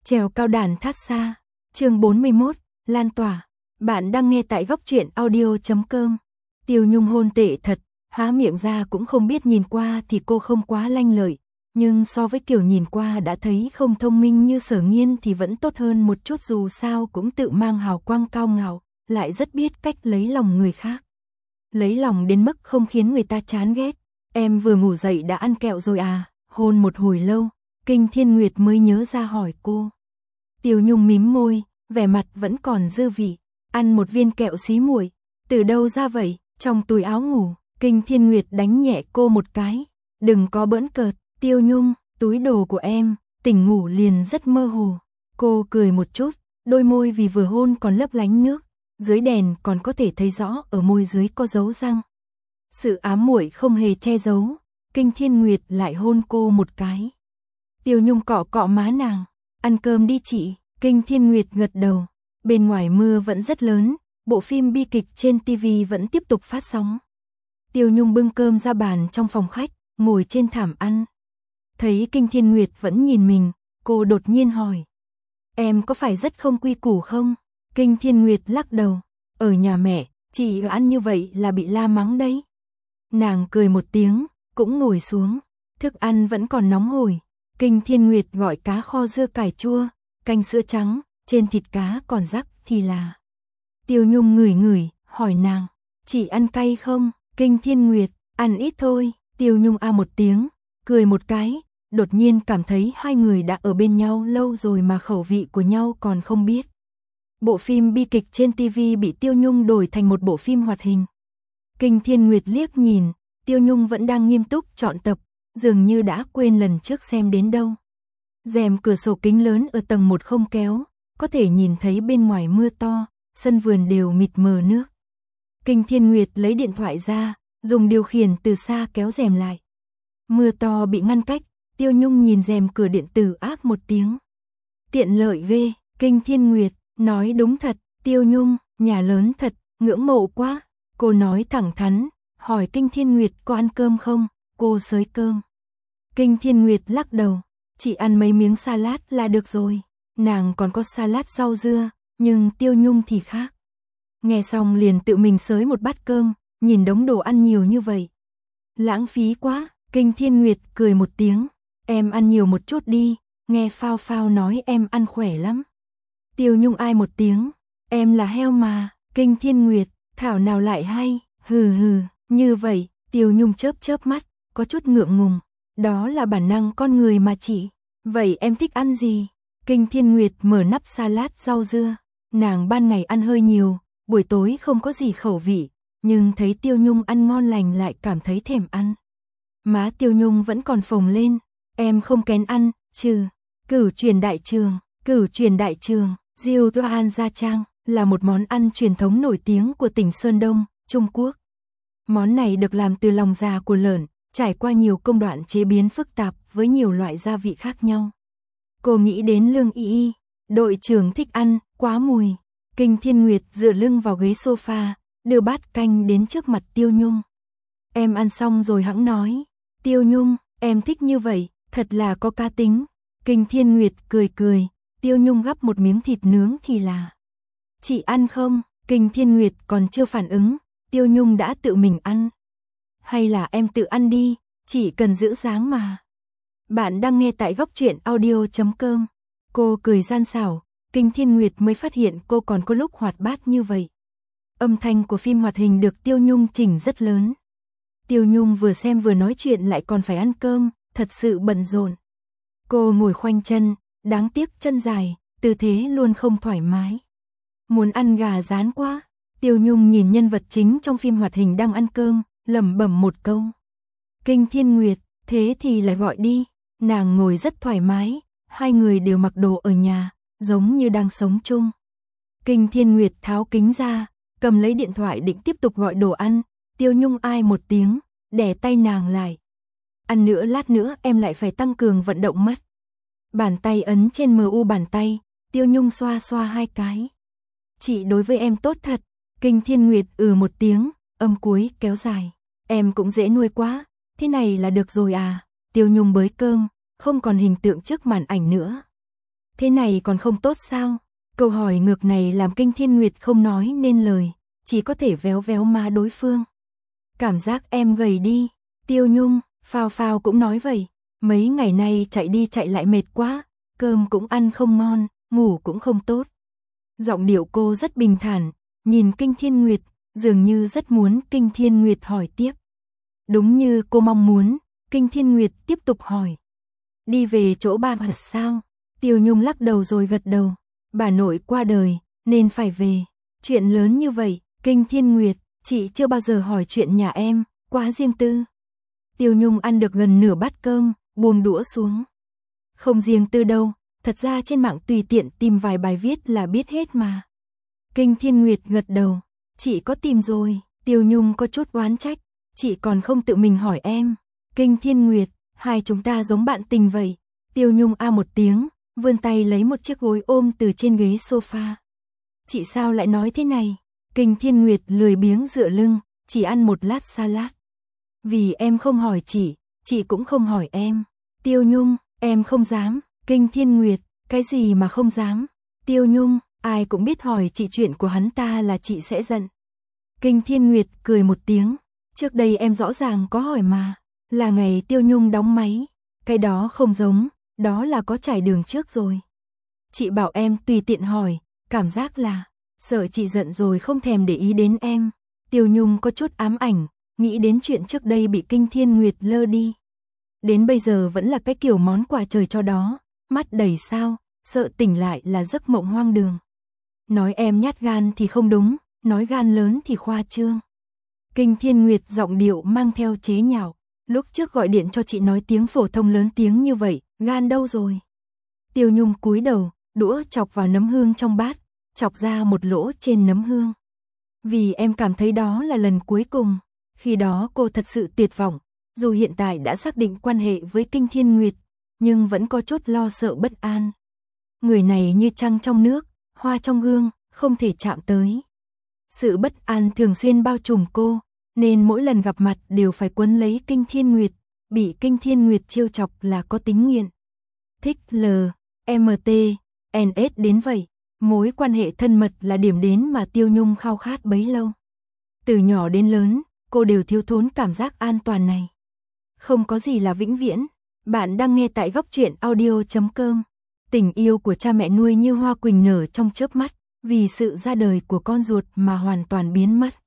Trèo cao đàn thát xa. Chương 41, lan tỏa. Bạn đang nghe tại góc truyện audio.com. Tiêu Nhung hôn tệ thật, há miệng ra cũng không biết, nhìn qua thì cô không quá lanh lợi, nhưng so với kiểu nhìn qua đã thấy không thông minh như Sở Nghiên thì vẫn tốt hơn một chút, dù sao cũng tự mang hào quang cao ngạo, lại rất biết cách lấy lòng người khác. Lấy lòng đến mức không khiến người ta chán ghét. Em vừa ngủ dậy đã ăn kẹo rồi à? Hôn một hồi lâu, Kinh Thiên Nguyệt mới nhớ ra hỏi cô. Tiêu Nhung mím môi, vẻ mặt vẫn còn dư vị. Ăn một viên kẹo xí muội. Từ đâu ra vậy? Trong túi áo ngủ. Kinh Thiên Nguyệt đánh nhẹ cô một cái. Đừng có bỡn cợt, Tiêu Nhung, túi đồ của em. Tỉnh ngủ liền rất mơ hồ. Cô cười một chút, đôi môi vì vừa hôn còn lấp lánh nước. Dưới đèn còn có thể thấy rõ ở môi dưới có dấu răng. Sự ám muội không hề che giấu. Kinh Thiên Nguyệt lại hôn cô một cái. Tiêu Nhung cọ cọ má nàng. Ăn cơm đi chị. Kinh Thiên Nguyệt gật đầu. Bên ngoài mưa vẫn rất lớn, bộ phim bi kịch trên TV vẫn tiếp tục phát sóng. Tiêu Nhung bưng cơm ra bàn trong phòng khách, ngồi trên thảm ăn. Thấy Kinh Thiên Nguyệt vẫn nhìn mình, cô đột nhiên hỏi. Em có phải rất không quy củ không? Kinh Thiên Nguyệt lắc đầu. Ở nhà mẹ, chị ăn như vậy là bị la mắng đấy. Nàng cười một tiếng, cũng ngồi xuống. Thức ăn vẫn còn nóng hổi. Kinh Thiên Nguyệt gọi cá kho dưa cải chua, canh sữa trắng, trên thịt cá còn rắc thì là. Tiêu Nhung ngửi ngửi, hỏi nàng, chị ăn cay không? Kinh Thiên Nguyệt, ăn ít thôi. Tiêu Nhung a một tiếng, cười một cái, đột nhiên cảm thấy hai người đã ở bên nhau lâu rồi mà khẩu vị của nhau còn không biết. Bộ phim bi kịch trên TV bị Tiêu Nhung đổi thành một bộ phim hoạt hình. Kinh Thiên Nguyệt liếc nhìn, Tiêu Nhung vẫn đang nghiêm túc chọn tập, dường như đã quên lần trước xem đến đâu. Rèm cửa sổ kính lớn ở tầng 1 không kéo, có thể nhìn thấy bên ngoài mưa to, sân vườn đều mịt mờ nước. Kinh Thiên Nguyệt lấy điện thoại ra, dùng điều khiển từ xa kéo rèm lại. Mưa to bị ngăn cách, Tiêu Nhung nhìn rèm cửa điện tử áp một tiếng. Tiện lợi ghê. Kinh Thiên Nguyệt, nói đúng thật. Tiêu Nhung, nhà lớn thật, ngưỡng mộ quá. Cô nói thẳng thắn, hỏi Kinh Thiên Nguyệt có ăn cơm không, cô xới cơm. Kinh Thiên Nguyệt lắc đầu, chỉ ăn mấy miếng salad là được rồi. Nàng còn có salad rau dưa, nhưng Tiêu Nhung thì khác. Nghe xong liền tự mình xới một bát cơm, nhìn đống đồ ăn nhiều như vậy. Lãng phí quá. Kinh Thiên Nguyệt cười một tiếng, em ăn nhiều một chút đi, nghe Phao Phao nói em ăn khỏe lắm. Tiêu Nhung ai một tiếng, em là heo mà. Kinh Thiên Nguyệt, thảo nào lại hay, hừ hừ, như vậy. Tiêu Nhung chớp chớp mắt, có chút ngượng ngùng, đó là bản năng con người mà chị. Vậy em thích ăn gì? Kinh Thiên Nguyệt mở nắp salad rau dưa, nàng ban ngày ăn hơi nhiều, buổi tối không có gì khẩu vị, nhưng thấy Tiêu Nhung ăn ngon lành lại cảm thấy thèm ăn. Má Tiêu Nhung vẫn còn phồng lên, em không kén ăn, chứ. Cửu truyền đại trường, Diêu Đoan Gia Trang là một món ăn truyền thống nổi tiếng của tỉnh Sơn Đông, Trung Quốc. Món này được làm từ lòng già của lợn, trải qua nhiều công đoạn chế biến phức tạp với nhiều loại gia vị khác nhau. Cô nghĩ đến Lương Y Y, đội trưởng thích ăn, quá mùi. Kinh Thiên Nguyệt dựa lưng vào ghế sofa, đưa bát canh đến trước mặt Tiêu Nhung. Em ăn xong rồi hẵng nói. Tiêu Nhung, em thích như vậy, thật là có cá tính. Kinh Thiên Nguyệt cười cười, Tiêu Nhung gắp một miếng thịt nướng thì là. Chị ăn không? Kinh Thiên Nguyệt còn chưa phản ứng, Tiêu Nhung đã tự mình ăn. Hay là em tự ăn đi, chỉ cần giữ dáng mà. Bạn đang nghe tại góc truyện audio.com. Cô cười gian xảo, Kinh Thiên Nguyệt mới phát hiện cô còn có lúc hoạt bát như vậy. Âm thanh của phim hoạt hình được Tiêu Nhung chỉnh rất lớn. Tiêu Nhung vừa xem vừa nói chuyện lại còn phải ăn cơm, thật sự bận rộn. Cô ngồi khoanh chân, đáng tiếc chân dài, tư thế luôn không thoải mái. Muốn ăn gà rán quá. Tiêu Nhung nhìn nhân vật chính trong phim hoạt hình đang ăn cơm, lẩm bẩm một câu. Kinh Thiên Nguyệt, thế thì lại gọi đi. Nàng ngồi rất thoải mái, hai người đều mặc đồ ở nhà, giống như đang sống chung. Kinh Thiên Nguyệt tháo kính ra, cầm lấy điện thoại định tiếp tục gọi đồ ăn. Tiêu Nhung ai một tiếng, đè tay nàng lại. Ăn nữa lát nữa em lại phải tăng cường vận động mất. Bàn tay ấn trên MU bàn tay, Tiêu Nhung xoa xoa hai cái. Chị đối với em tốt thật. Kinh Thiên Nguyệt một tiếng, âm cuối kéo dài. Em cũng dễ nuôi quá, thế này là được rồi à. Tiêu Nhung bới cơm, không còn hình tượng trước màn ảnh nữa. Thế này còn không tốt sao? Câu hỏi ngược này làm Kinh Thiên Nguyệt không nói nên lời, chỉ có thể véo véo má đối phương. Cảm giác em gầy đi. Tiêu Nhung, Phao Phao cũng nói vậy. Mấy ngày nay chạy đi chạy lại mệt quá, cơm cũng ăn không ngon, ngủ cũng không tốt. Giọng điệu cô rất bình thản, nhìn Kinh Thiên Nguyệt, dường như rất muốn Kinh Thiên Nguyệt hỏi tiếp. Đúng như cô mong muốn, Kinh Thiên Nguyệt tiếp tục hỏi. Đi về chỗ ba thật sao? Tiêu Nhung lắc đầu rồi gật đầu. Bà nội qua đời, nên phải về. Chuyện lớn như vậy, Kinh Thiên Nguyệt, chị chưa bao giờ hỏi chuyện nhà em, quá riêng tư. Tiêu Nhung ăn được gần nửa bát cơm, buông đũa xuống. Không riêng tư đâu, thật ra trên mạng tùy tiện tìm vài bài viết là biết hết mà. Kinh Thiên Nguyệt gật đầu. Chị có tìm rồi. Tiêu Nhung có chút oán trách. Chị còn không tự mình hỏi em. Kinh Thiên Nguyệt, hai chúng ta giống bạn tình vậy. Tiêu Nhung a một tiếng, vươn tay lấy một chiếc gối ôm từ trên ghế sofa. Chị sao lại nói thế này? Kinh Thiên Nguyệt lười biếng dựa lưng, chỉ ăn một lát salad. Vì em không hỏi chị cũng không hỏi em. Tiêu Nhung, em không dám. Kinh Thiên Nguyệt, cái gì mà không dám? Tiêu Nhung, ai cũng biết hỏi chị chuyện của hắn ta là chị sẽ giận. Kinh Thiên Nguyệt cười một tiếng. Trước đây em rõ ràng có hỏi mà. Là ngày Tiêu Nhung đóng máy. Cái đó không giống, đó là có trải đường trước rồi. Chị bảo em tùy tiện hỏi, cảm giác là sợ chị giận rồi không thèm để ý đến em. Tiêu Nhung có chút ám ảnh, nghĩ đến chuyện trước đây bị Kinh Thiên Nguyệt lơ đi. Đến bây giờ vẫn là cái kiểu món quà trời cho đó, mắt đầy sao, sợ tỉnh lại là giấc mộng hoang đường. Nói em nhát gan thì không đúng, nói gan lớn thì khoa trương. Kinh Thiên Nguyệt giọng điệu mang theo chế nhạo. Lúc trước gọi điện cho chị nói tiếng phổ thông lớn tiếng như vậy, gan đâu rồi? Tiêu Nhung cúi đầu, đũa chọc vào nấm hương trong bát, chọc ra một lỗ trên nấm hương. Vì em cảm thấy đó là lần cuối cùng. Khi đó cô thật sự tuyệt vọng, dù hiện tại đã xác định quan hệ với Kinh Thiên Nguyệt, nhưng vẫn có chút lo sợ bất an. Người này như trăng trong nước, hoa trong gương, không thể chạm tới. Sự bất an thường xuyên bao trùm cô, nên mỗi lần gặp mặt đều phải quấn lấy Kinh Thiên Nguyệt, bị Kinh Thiên Nguyệt trêu chọc là có tính nghiện. Thích LMT, NS đến vậy, mối quan hệ thân mật là điểm đến mà Tiêu Nhung khao khát bấy lâu. Từ nhỏ đến lớn, cô đều thiếu thốn cảm giác an toàn này. Không có gì là vĩnh viễn. Bạn đang nghe tại Góc Truyện Audio.com. Tình yêu của cha mẹ nuôi như hoa quỳnh nở trong chớp mắt, vì sự ra đời của con ruột mà hoàn toàn biến mất.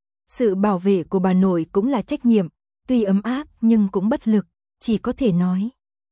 Sự bảo vệ của bà nội cũng là trách nhiệm, tuy ấm áp nhưng cũng bất lực, chỉ có thể nói.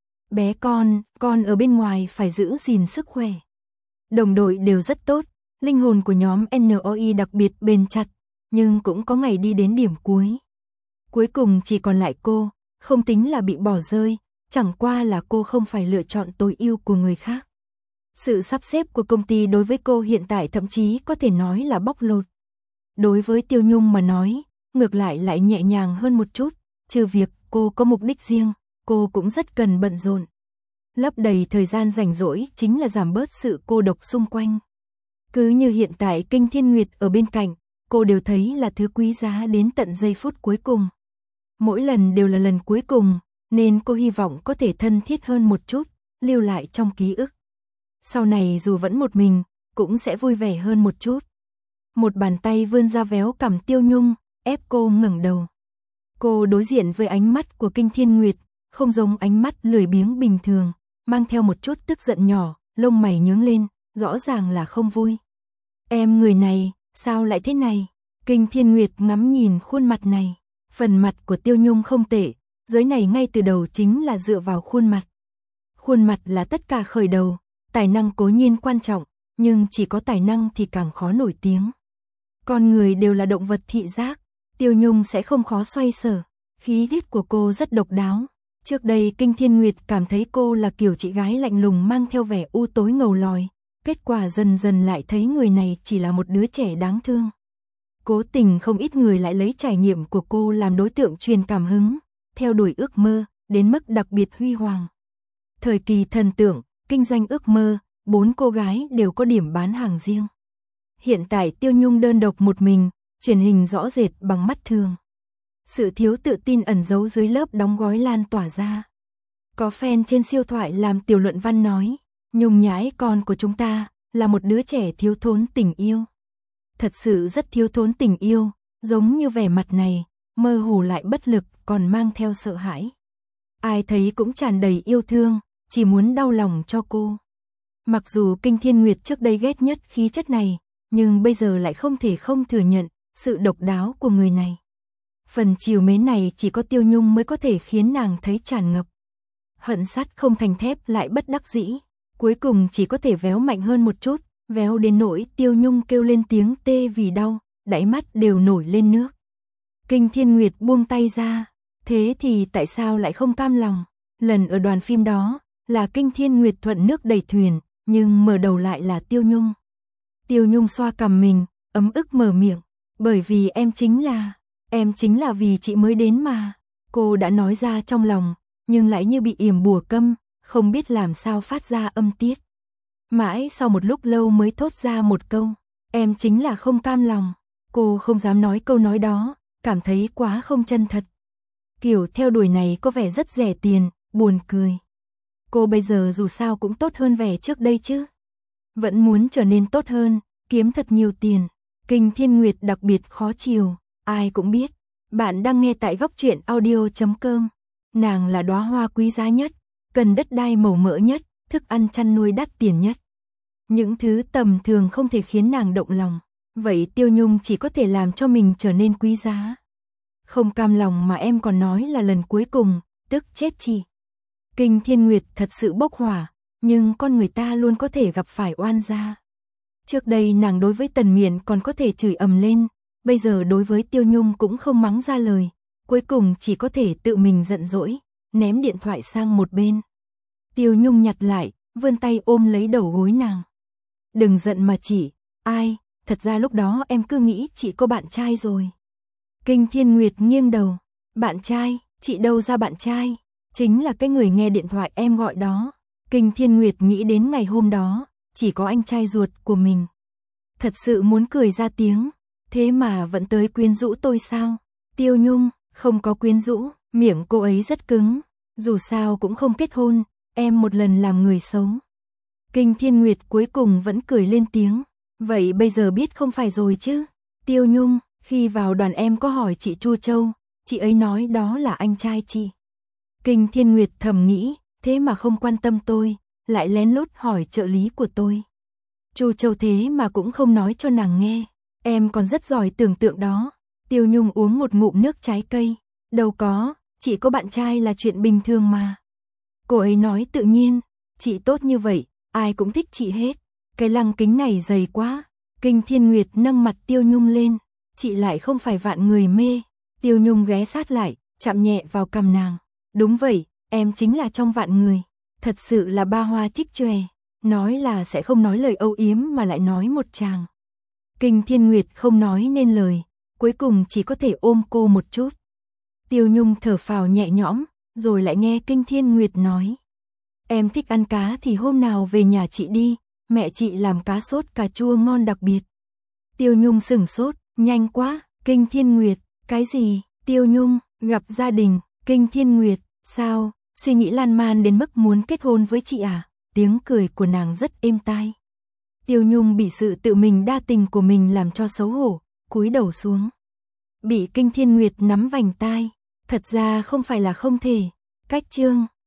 Bé con ở bên ngoài phải giữ gìn sức khỏe. Đồng đội đều rất tốt, linh hồn của nhóm NOI đặc biệt bền chặt, nhưng cũng có ngày đi đến điểm cuối. Cuối cùng chỉ còn lại cô, không tính là bị bỏ rơi, chẳng qua là cô không phải lựa chọn tối ưu của người khác. Sự sắp xếp của công ty đối với cô hiện tại thậm chí có thể nói là bóc lột. Đối với Tiêu Nhung mà nói, ngược lại nhẹ nhàng hơn một chút, trừ việc cô có mục đích riêng, cô cũng rất cần bận rộn. Lấp đầy thời gian rảnh rỗi chính là giảm bớt sự cô độc xung quanh. Cứ như hiện tại Kinh Thiên Nguyệt ở bên cạnh, cô đều thấy là thứ quý giá đến tận giây phút cuối cùng. Mỗi lần đều là lần cuối cùng, nên cô hy vọng có thể thân thiết hơn một chút, lưu lại trong ký ức. Sau này dù vẫn một mình, cũng sẽ vui vẻ hơn một chút. Một bàn tay vươn ra véo cằm Tiêu Nhung, ép cô ngẩng đầu. Cô đối diện với ánh mắt của Kinh Thiên Nguyệt, không giống ánh mắt lười biếng bình thường, mang theo một chút tức giận nhỏ, lông mày nhướng lên, rõ ràng là không vui. Em người này, sao lại thế này? Kinh Thiên Nguyệt ngắm nhìn khuôn mặt này. Phần mặt của Tiêu Nhung không tệ, giới này ngay từ đầu chính là dựa vào khuôn mặt. Khuôn mặt là tất cả khởi đầu, tài năng cố nhiên quan trọng, nhưng chỉ có tài năng thì càng khó nổi tiếng. Con người đều là động vật thị giác, Tiêu Nhung sẽ không khó xoay sở, khí chất của cô rất độc đáo. Trước đây Kinh Thiên Nguyệt cảm thấy cô là kiểu chị gái lạnh lùng mang theo vẻ u tối ngầu lòi, kết quả dần dần lại thấy người này chỉ là một đứa trẻ đáng thương. Cố tình không ít người lại lấy trải nghiệm của cô làm đối tượng truyền cảm hứng, theo đuổi ước mơ, đến mức đặc biệt huy hoàng. Thời kỳ thần tượng, kinh doanh ước mơ, 4 cô gái đều có điểm bán hàng riêng. Hiện tại Tiêu Nhung đơn độc một mình, truyền hình rõ rệt bằng mắt thường. Sự thiếu tự tin ẩn giấu dưới lớp đóng gói lan tỏa ra. Có fan trên siêu thoại làm tiểu luận văn nói, Nhung nhãi con của chúng ta, là một đứa trẻ thiếu thốn tình yêu. Thật sự rất thiếu thốn tình yêu, giống như vẻ mặt này, mơ hồ lại bất lực, còn mang theo sợ hãi. Ai thấy cũng tràn đầy yêu thương, chỉ muốn đau lòng cho cô. Mặc dù Kinh Thiên Nguyệt trước đây ghét nhất khí chất này, nhưng bây giờ lại không thể không thừa nhận sự độc đáo của người này. Phần trìu mến này chỉ có Tiêu Nhung mới có thể khiến nàng thấy tràn ngập. Hận sắt không thành thép lại bất đắc dĩ, cuối cùng chỉ có thể véo mạnh hơn một chút, véo đến nỗi Tiêu Nhung kêu lên tiếng tê vì đau, đáy mắt đều nổi lên nước. Kinh Thiên Nguyệt buông tay ra, thế thì tại sao lại không cam lòng? Lần ở đoàn phim đó, là Kinh Thiên Nguyệt thuận nước đẩy thuyền, nhưng mở đầu lại là Tiêu Nhung. Tiêu Nhung xoa cằm mình, ấm ức mở miệng, bởi vì em chính là vì chị mới đến mà. Cô đã nói ra trong lòng, nhưng lại như bị yểm bùa câm, không biết làm sao phát ra âm tiết. Mãi sau một lúc lâu mới thốt ra một câu, em chính là không cam lòng. Cô không dám nói câu nói đó, cảm thấy quá không chân thật. Kiểu theo đuổi này có vẻ rất rẻ tiền, buồn cười. Cô bây giờ dù sao cũng tốt hơn vẻ trước đây chứ. Vẫn muốn trở nên tốt hơn, kiếm thật nhiều tiền. Kinh Thiên Nguyệt đặc biệt khó chiều, ai cũng biết. Bạn đang nghe tại góc truyện audio.com. Nàng là đóa hoa quý giá nhất, cần đất đai màu mỡ nhất, thức ăn chăn nuôi đắt tiền nhất. Những thứ tầm thường không thể khiến nàng động lòng. Vậy Tiêu Nhung chỉ có thể làm cho mình trở nên quý giá. Không cam lòng mà em còn nói là lần cuối cùng, tức chết chị. Kinh Thiên Nguyệt thật sự bốc hỏa, nhưng con người ta luôn có thể gặp phải oan gia. Trước đây nàng đối với Tần Miện còn có thể chửi ầm lên, bây giờ đối với Tiêu Nhung cũng không mắng ra lời, cuối cùng chỉ có thể tự mình giận dỗi, ném điện thoại sang một bên. Tiêu Nhung nhặt lại, vươn tay ôm lấy đầu gối nàng. Đừng giận mà chị, ai, thật ra lúc đó em cứ nghĩ chị có bạn trai rồi. Kinh Thiên Nguyệt nghiêng đầu, bạn trai, chị đâu ra bạn trai, chính là cái người nghe điện thoại em gọi đó. Kinh Thiên Nguyệt nghĩ đến ngày hôm đó, chỉ có anh trai ruột của mình. Thật sự muốn cười ra tiếng, thế mà vẫn tới quyến rũ tôi sao? Tiêu Nhung, không có quyến rũ, miệng cô ấy rất cứng, dù sao cũng không kết hôn, em một lần làm người xấu. Kinh Thiên Nguyệt cuối cùng vẫn cười lên tiếng, vậy bây giờ biết không phải rồi chứ? Tiêu Nhung, khi vào đoàn em có hỏi chị Chu Châu, chị ấy nói đó là anh trai chị. Kinh Thiên Nguyệt thầm nghĩ, thế mà không quan tâm tôi, lại lén lút hỏi trợ lý của tôi. Chu Châu thế mà cũng không nói cho nàng nghe, em còn rất giỏi tưởng tượng đó. Tiêu Nhung uống một ngụm nước trái cây, đâu có, chị có bạn trai là chuyện bình thường mà. Cô ấy nói tự nhiên, chị tốt như vậy, ai cũng thích chị hết. Cái lăng kính này dày quá. Kinh Thiên Nguyệt nâng mặt Tiêu Nhung lên, chị lại không phải vạn người mê. Tiêu Nhung ghé sát lại, chạm nhẹ vào cằm nàng. Đúng vậy, em chính là trong vạn người. Thật sự là ba hoa trích chòe, nói là sẽ không nói lời âu yếm mà lại nói một tràng. Kinh Thiên Nguyệt không nói nên lời, cuối cùng chỉ có thể ôm cô một chút. Tiêu Nhung thở phào nhẹ nhõm, rồi lại nghe Kinh Thiên Nguyệt nói. Em thích ăn cá thì hôm nào về nhà chị đi, mẹ chị làm cá sốt cà chua ngon đặc biệt. Tiêu Nhung sửng sốt, nhanh quá, Kinh Thiên Nguyệt, cái gì? Tiêu Nhung, gặp gia đình, Kinh Thiên Nguyệt, sao, suy nghĩ lan man đến mức muốn kết hôn với chị à? Tiếng cười của nàng rất êm tai. Tiêu Nhung bị sự tự mình đa tình của mình làm cho xấu hổ, cúi đầu xuống. Bị Kinh Thiên Nguyệt nắm vành tai, thật ra không phải là không thể. Cách chương